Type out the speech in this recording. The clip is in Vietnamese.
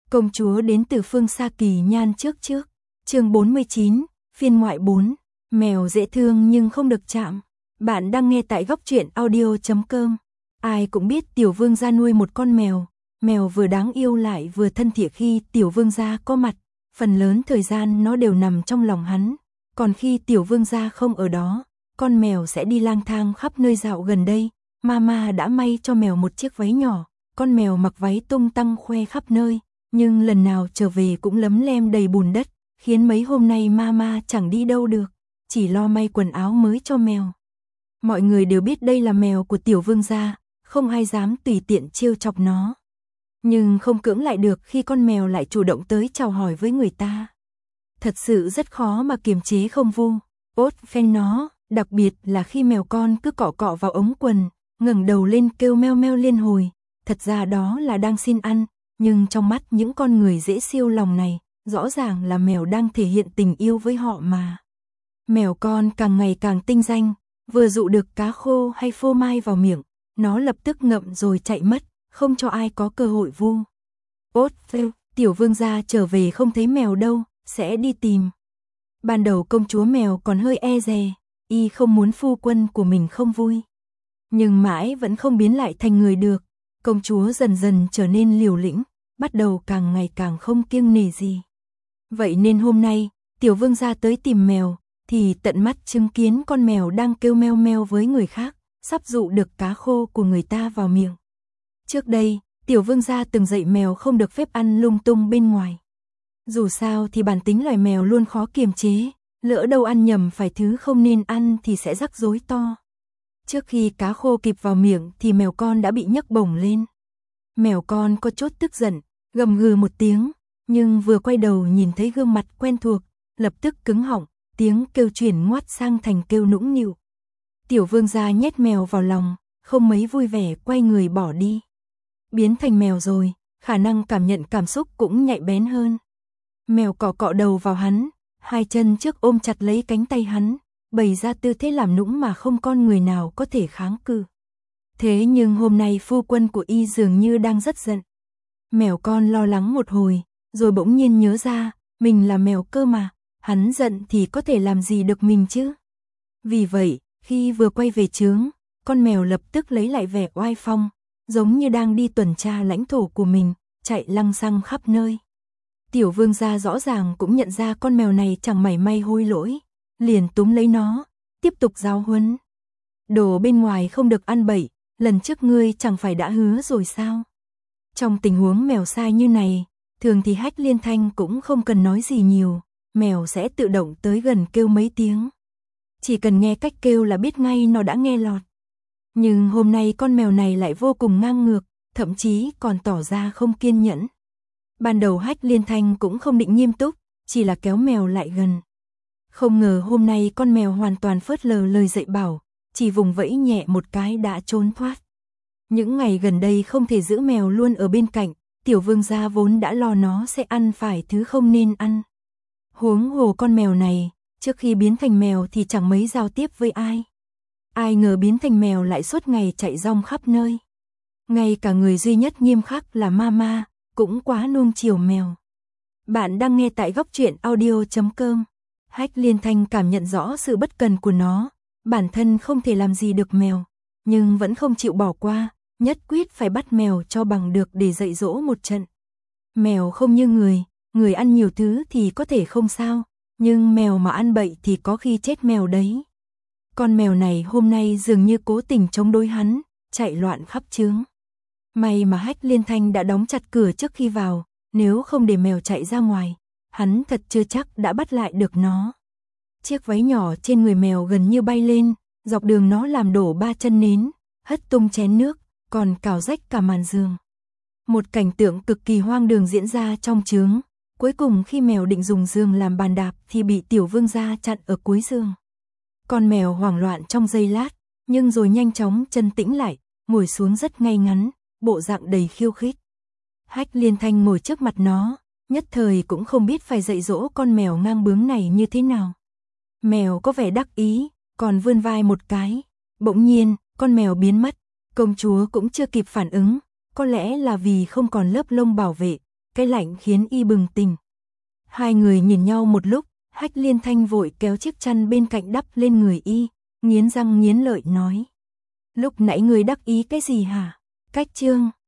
Công chúa đến từ phương xa kỳ nhan trước. Chương 49, phiên ngoại 4, mèo dễ thương nhưng không được chạm. Bạn đang nghe tại góc truyện audio.com. Ai cũng biết Tiểu Vương gia nuôi một con mèo, mèo vừa đáng yêu lại vừa thân thiện. Khi Tiểu Vương gia có mặt, phần lớn thời gian nó đều nằm trong lòng hắn, còn khi Tiểu Vương gia không ở đó, con mèo sẽ đi lang thang khắp nơi. Dạo gần đây, Mama đã may cho mèo một chiếc váy nhỏ, con mèo mặc váy tung tăng khoe khắp nơi, nhưng lần nào trở về cũng lấm lem đầy bùn đất, khiến mấy hôm nay Mama chẳng đi đâu được, chỉ lo may quần áo mới cho mèo. Mọi người đều biết đây là mèo của Tiểu Vương gia, không ai dám tùy tiện trêu chọc nó. Nhưng không cưỡng lại được khi con mèo lại chủ động tới chào hỏi với người ta. Thật sự rất khó mà kiềm chế không vu ốt phen nó, đặc biệt là khi mèo con cứ cọ cọ vào ống quần, ngẩng đầu lên kêu meo meo liên hồi. Thật ra đó là đang xin ăn, nhưng trong mắt những con người dễ siêu lòng này, rõ ràng là mèo đang thể hiện tình yêu với họ mà. Mèo con càng ngày càng tinh danh, vừa dụ được cá khô hay phô mai vào miệng, nó lập tức ngậm rồi chạy mất, không cho ai có cơ hội vu ốt. Tiểu Vương gia trở về không thấy mèo đâu, sẽ đi tìm. Ban đầu công chúa mèo còn hơi e dè, y không muốn phu quân của mình không vui. Nhưng mãi vẫn không biến lại thành người được, công chúa dần dần trở nên liều lĩnh, bắt đầu càng ngày càng không kiêng nể gì. Vậy nên hôm nay, Tiểu Vương gia tới tìm mèo, thì tận mắt chứng kiến con mèo đang kêu meo meo với người khác, sắp dụ được cá khô của người ta vào miệng. Trước đây, Tiểu Vương gia từng dạy mèo không được phép ăn lung tung bên ngoài. Dù sao thì bản tính loài mèo luôn khó kiềm chế, lỡ đâu ăn nhầm phải thứ không nên ăn thì sẽ rắc rối to. Trước khi cá khô kịp vào miệng thì mèo con đã bị nhấc bổng lên. Mèo con có chút tức giận, gầm gừ một tiếng, nhưng vừa quay đầu nhìn thấy gương mặt quen thuộc, lập tức cứng họng, tiếng kêu chuyển ngoắt sang thành kêu nũng nịu. Tiểu Vương gia nhét mèo vào lòng, không mấy vui vẻ quay người bỏ đi. Biến thành mèo rồi, khả năng cảm nhận cảm xúc cũng nhạy bén hơn. Mèo cọ cọ đầu vào hắn, hai chân trước ôm chặt lấy cánh tay hắn, bày ra tư thế làm nũng mà không con người nào có thể kháng cự. Thế nhưng hôm nay phu quân của y dường như đang rất giận. Mèo con lo lắng một hồi, rồi bỗng nhiên nhớ ra, mình là mèo cơ mà, hắn giận thì có thể làm gì được mình chứ. Vì vậy, khi vừa quay về trướng, con mèo lập tức lấy lại vẻ oai phong, giống như đang đi tuần tra lãnh thổ của mình, chạy lăng xăng khắp nơi. Tiểu Vương gia rõ ràng cũng nhận ra con mèo này chẳng mảy may hối lỗi, liền túm lấy nó, tiếp tục giáo huấn. Đồ bên ngoài không được ăn bậy, lần trước ngươi chẳng phải đã hứa rồi sao? Trong tình huống mèo sai như này, thường thì Hách Liên Thanh cũng không cần nói gì nhiều, mèo sẽ tự động tới gần kêu mấy tiếng. Chỉ cần nghe cách kêu là biết ngay nó đã nghe lọt. Nhưng hôm nay con mèo này lại vô cùng ngang ngược, thậm chí còn tỏ ra không kiên nhẫn. Ban đầu Hách Liên Thanh cũng không định nghiêm túc, chỉ là kéo mèo lại gần. Không ngờ hôm nay con mèo hoàn toàn phớt lờ lời dạy bảo, chỉ vùng vẫy nhẹ một cái đã trốn thoát. Những ngày gần đây không thể giữ mèo luôn ở bên cạnh, Tiểu Vương gia vốn đã lo nó sẽ ăn phải thứ không nên ăn. Huống hồ con mèo này, trước khi biến thành mèo thì chẳng mấy giao tiếp với ai. Ai ngờ biến thành mèo lại suốt ngày chạy rong khắp nơi. Ngay cả người duy nhất nghiêm khắc là Mama, cũng quá nuông chiều mèo. Bạn đang nghe tại góc truyện audio.com. Hách Liên Thanh cảm nhận rõ sự bất cần của nó, bản thân không thể làm gì được mèo, nhưng vẫn không chịu bỏ qua, nhất quyết phải bắt mèo cho bằng được để dạy dỗ một trận. Mèo không như người ăn nhiều thứ thì có thể không sao, nhưng mèo mà ăn bậy thì có khi chết mèo đấy. Con mèo này hôm nay dường như cố tình chống đối hắn, chạy loạn khắp trướng. May mà Hách Liên Thanh đã đóng chặt cửa trước khi vào, nếu không để mèo chạy ra ngoài, hắn thật chưa chắc đã bắt lại được nó. Chiếc váy nhỏ trên người mèo gần như bay lên, dọc đường nó làm đổ 3 chân nến, hất tung chén nước, còn cào rách cả màn giường. Một cảnh tượng cực kỳ hoang đường diễn ra trong trướng. Cuối cùng khi mèo định dùng giường làm bàn đạp thì bị Tiểu Vương gia chặn ở cuối giường. Con mèo hoảng loạn trong giây lát, nhưng rồi nhanh chóng chân tĩnh lại, ngồi xuống rất ngay ngắn, bộ dạng đầy khiêu khích. Hách Liên Thanh ngồi trước mặt nó, nhất thời cũng không biết phải dạy dỗ con mèo ngang bướng này như thế nào. Mèo có vẻ đắc ý, còn vươn vai một cái. Bỗng nhiên, con mèo biến mất, công chúa cũng chưa kịp phản ứng, có lẽ là vì không còn lớp lông bảo vệ, cái lạnh khiến y bừng tỉnh. Hai người nhìn nhau một lúc, Hách Liên Thanh vội kéo chiếc chăn bên cạnh đắp lên người y, nghiến răng nghiến lợi nói. Lúc nãy ngươi đắc ý cái gì hả? Cách Trương,